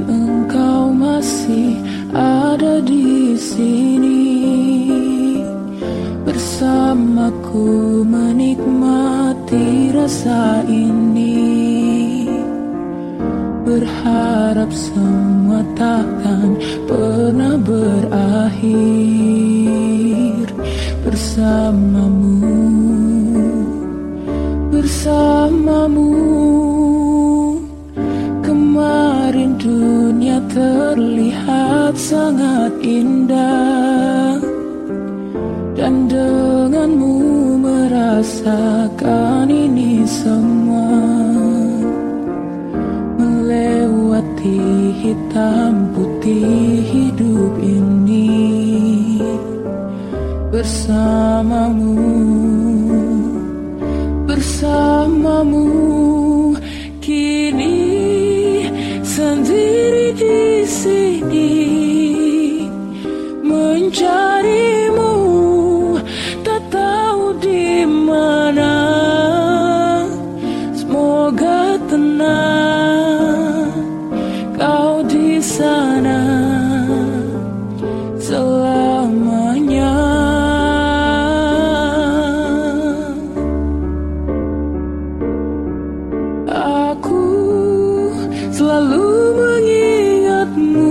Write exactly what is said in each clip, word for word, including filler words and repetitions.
engkau masih ada di sini bersamaku menikmati rasa ini, berharap semua takkan pernah berakhir bersamamu, bersamamu. Kemarin dunia terlihat sangat indah, dan denganmu merasakan ini semua, melewati hitam putih hidup ini bersamamu, bersamamu. Kini sendiri di sini mencarimu, tak tahu di mana. Semoga tenang kau di sana selamanya. Aku selalu mengingatmu,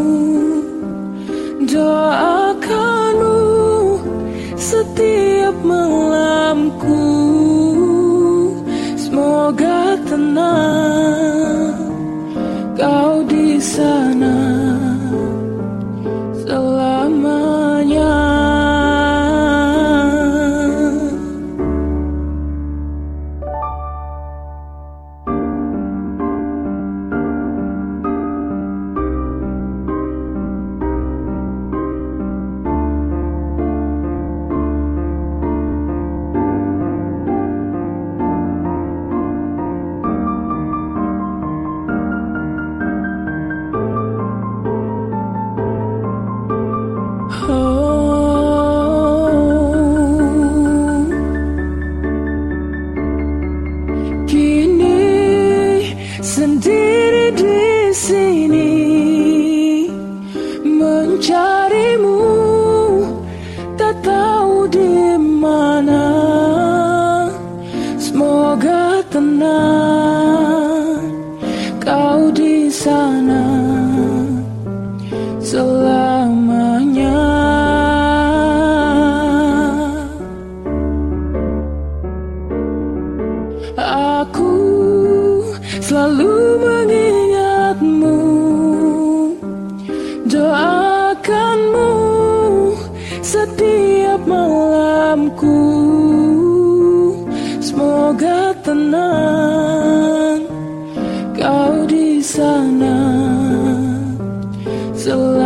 doakanmu setiap malamku. Semoga tenang kau di sana selamanya. Sendiri di sini mencarimu, tak tahu di mana. Semoga tenang kau di sana selamanya. Aku selalu mengingatmu, doakanmu setiap malamku. Semoga tenang kau di sana selamanya.